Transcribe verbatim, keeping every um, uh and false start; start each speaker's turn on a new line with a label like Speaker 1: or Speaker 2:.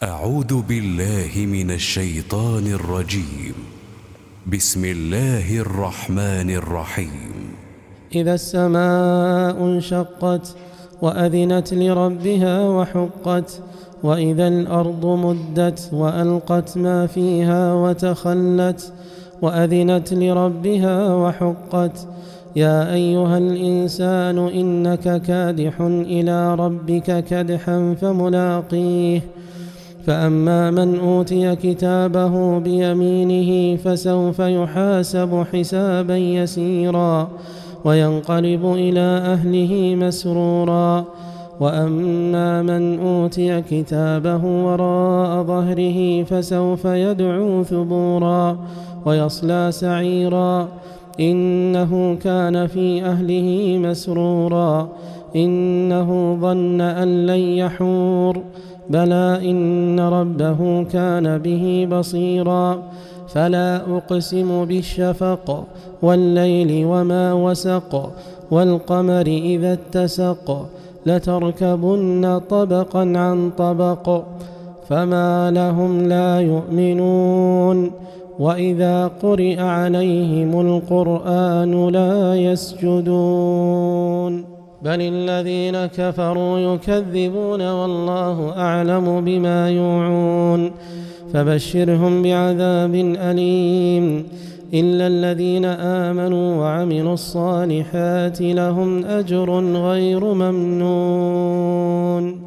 Speaker 1: أعوذ بالله من الشيطان الرجيم. بسم الله الرحمن الرحيم.
Speaker 2: إذا السماء انشقت وأذنت لربها وحقت، وإذا الأرض مدت وألقت ما فيها وتخلت، وأذنت لربها وحقت. يا أيها الإنسان إنك كادح إلى ربك كدحا فملاقيه. فأما من أوتي كتابه بيمينه فسوف يحاسب حسابا يسيرا وينقلب إلى أهله مسرورا. وأما من أوتي كتابه وراء ظهره فسوف يدعو ثبورا ويصلى سعيرا، إنه كان في أهله مسرورا. إنه ظن أن لن يحور، بلى إن ربه كان به بصيرا. فلا أقسم بالشفق والليل وما وسق، والقمر إذا اتسق، لتركبن طبقا عن طبق، فما لهم لا يؤمنون. وإذا قرئ عليهم القرآن لا يسجدون، بل الذين كفروا يكذبون والله أعلم بما يوعون. فبشرهم بعذاب أليم، إلا الذين آمنوا وعملوا الصالحات لهم أجر غير ممنون.